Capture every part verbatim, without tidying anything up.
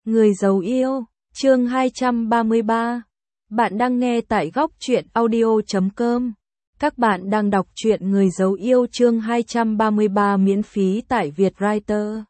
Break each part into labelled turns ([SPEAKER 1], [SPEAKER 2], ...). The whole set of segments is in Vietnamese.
[SPEAKER 1] Người giấu yêu, chương hai trăm ba mươi ba. Bạn đang nghe tại góc truyện audio chấm com. Các bạn đang đọc truyện Người giấu yêu chương hai trăm ba mươi ba miễn phí tại Vietwriter.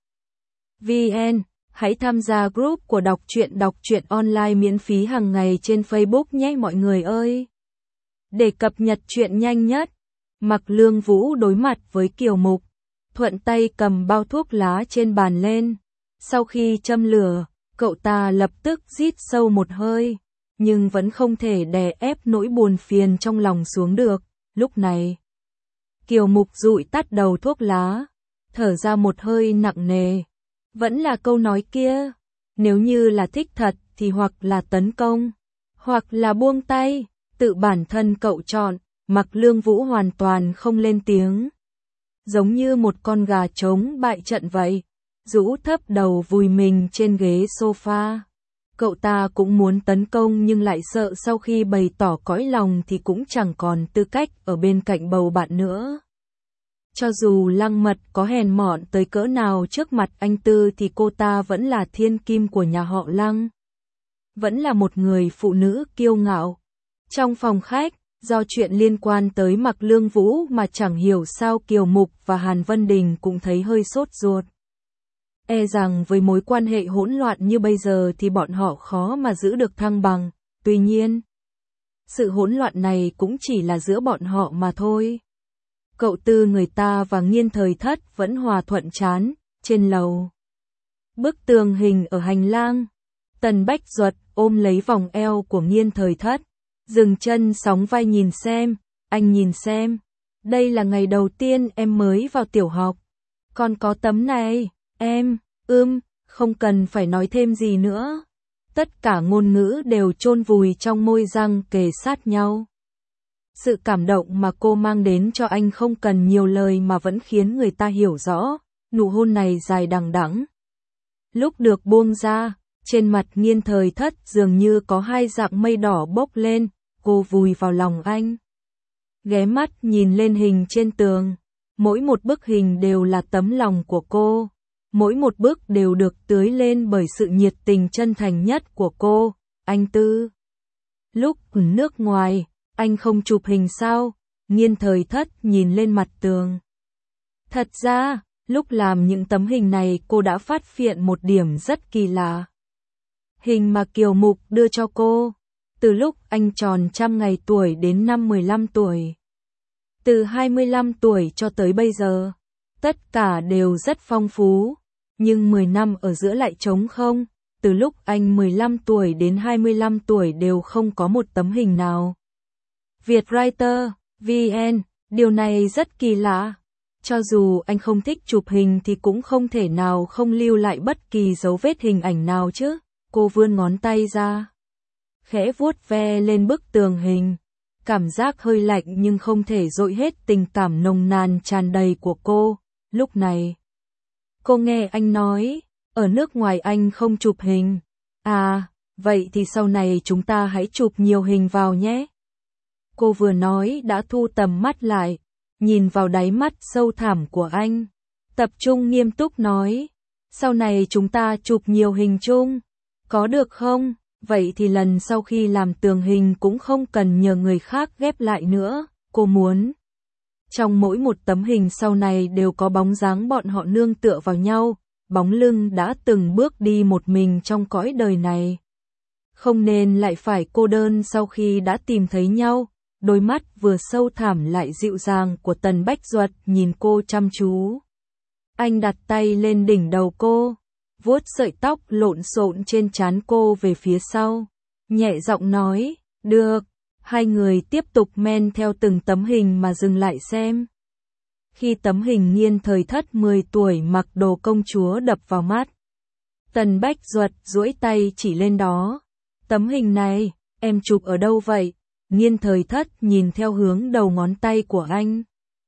[SPEAKER 1] vê en. Hãy tham gia group của đọc truyện đọc truyện online miễn phí hàng ngày trên Facebook nhé mọi người ơi. Để cập nhật truyện nhanh nhất, Mạc Lương Vũ đối mặt với Kiều Mục, thuận tay cầm bao thuốc lá trên bàn lên. Sau khi châm lửa, cậu ta lập tức rít sâu một hơi, nhưng vẫn không thể đè ép nỗi buồn phiền trong lòng xuống được. Lúc này, Kiều Mục dụi tắt đầu thuốc lá, thở ra một hơi nặng nề. Vẫn là câu nói kia, nếu như là thích thật thì hoặc là tấn công, hoặc là buông tay, tự bản thân cậu chọn. Mạc Lương Vũ hoàn toàn không lên tiếng, giống như một con gà trống bại trận vậy, rũ thấp đầu vùi mình trên ghế sofa. Cậu ta cũng muốn tấn công nhưng lại sợ sau khi bày tỏ cõi lòng thì cũng chẳng còn tư cách ở bên cạnh bầu bạn nữa. Cho dù Lăng Mật có hèn mọn tới cỡ nào trước mặt anh Tư thì cô ta vẫn là thiên kim của nhà họ Lăng. Vẫn là một người phụ nữ kiêu ngạo. Trong phòng khách, do chuyện liên quan tới Mạc Lương Vũ mà chẳng hiểu sao Kiều Mục và Hàn Vân Đình cũng thấy hơi sốt ruột. E rằng với mối quan hệ hỗn loạn như bây giờ thì bọn họ khó mà giữ được thăng bằng. Tuy nhiên, sự hỗn loạn này cũng chỉ là giữa bọn họ mà thôi. Cậu Tư người ta và Nghiên Thời Thất vẫn hòa thuận chán, trên lầu. Bức tường hình ở hành lang, Tần Bách Duật ôm lấy vòng eo của Nghiên Thời Thất, dừng chân sóng vai nhìn xem, anh nhìn xem. Đây là ngày đầu tiên em mới vào tiểu học. Còn có tấm này, em, ưm, không cần phải nói thêm gì nữa. Tất cả ngôn ngữ đều chôn vùi trong môi răng kề sát nhau. Sự cảm động mà cô mang đến cho anh không cần nhiều lời mà vẫn khiến người ta hiểu rõ. Nụ hôn này dài đằng đẵng. Lúc được buông ra, trên mặt Nghiên Thời Thất dường như có hai dạng mây đỏ bốc lên, cô vùi vào lòng anh. Ghé mắt nhìn lên hình trên tường, mỗi một bức hình đều là tấm lòng của cô. Mỗi một bức đều được tưới lên bởi sự nhiệt tình chân thành nhất của cô, anh Tư. Lúc ở nước ngoài, anh không chụp hình sao? Nghiên Thời Thất nhìn lên mặt tường. Thật ra, lúc làm những tấm hình này cô đã phát hiện một điểm rất kỳ lạ. Hình mà Kiều Mục đưa cho cô, từ lúc anh tròn trăm ngày tuổi đến năm mười lăm tuổi. Từ hai mươi lăm tuổi cho tới bây giờ, tất cả đều rất phong phú. Nhưng mười năm ở giữa lại trống không, từ lúc anh mười lăm tuổi đến hai mươi lăm tuổi đều không có một tấm hình nào. Vietwriter, vê en, điều này rất kỳ lạ. Cho dù anh không thích chụp hình thì cũng không thể nào không lưu lại bất kỳ dấu vết hình ảnh nào chứ. Cô vươn ngón tay ra, khẽ vuốt ve lên bức tường hình. Cảm giác hơi lạnh nhưng không thể dội hết tình cảm nồng nàn tràn đầy của cô. Lúc này, cô nghe anh nói, ở nước ngoài anh không chụp hình. À, vậy thì sau này chúng ta hãy chụp nhiều hình vào nhé. Cô vừa nói đã thu tầm mắt lại, nhìn vào đáy mắt sâu thẳm của anh. Tập trung nghiêm túc nói, sau này chúng ta chụp nhiều hình chung. Có được không? Vậy thì lần sau khi làm tường hình cũng không cần nhờ người khác ghép lại nữa. Cô muốn trong mỗi một tấm hình sau này đều có bóng dáng bọn họ nương tựa vào nhau, bóng lưng đã từng bước đi một mình trong cõi đời này. Không nên lại phải cô đơn sau khi đã tìm thấy nhau. Đôi mắt vừa sâu thẳm lại dịu dàng của Tần Bách Duật nhìn cô chăm chú. Anh đặt tay lên đỉnh đầu cô, vuốt sợi tóc lộn xộn trên trán cô về phía sau, nhẹ giọng nói, được. Hai người tiếp tục men theo từng tấm hình mà dừng lại xem. Khi tấm hình Nghiên Thời Thất mười tuổi mặc đồ công chúa đập vào mắt, Tần Bách Duật duỗi tay chỉ lên đó. Tấm hình này, em chụp ở đâu vậy? Nghiên Thời Thất nhìn theo hướng đầu ngón tay của anh.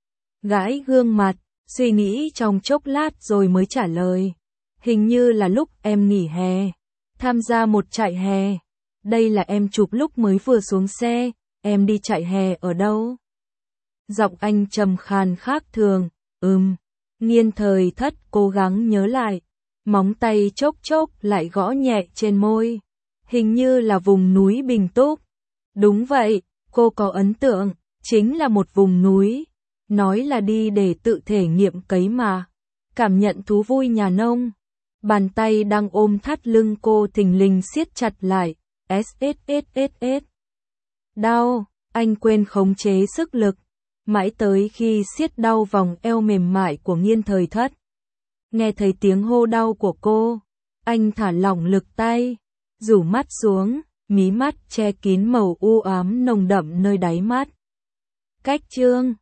[SPEAKER 1] Gãi gương mặt, suy nghĩ trong chốc lát rồi mới trả lời. Hình như là lúc em nghỉ hè, tham gia một trại hè. Đây là em chụp lúc mới vừa xuống xe, em đi trại hè ở đâu? Giọng anh trầm khàn khác thường, ừm. Nghiên Thời Thất cố gắng nhớ lại. Móng tay chốc chốc lại gõ nhẹ trên môi. Hình như là vùng núi Bình Túc. Đúng vậy, cô có ấn tượng, chính là một vùng núi. Nói là đi để tự thể nghiệm cấy mà. Cảm nhận thú vui nhà nông. Bàn tay đang ôm thắt lưng cô thình lình siết chặt lại. ét. Đau, anh quên khống chế sức lực. Mãi tới khi siết đau vòng eo mềm mại của Nghiên Thời Thất. Nghe thấy tiếng hô đau của cô, anh thả lỏng lực tay, rủ mắt xuống, mí mắt che kín màu u ám nồng đậm nơi đáy mắt. Cách chương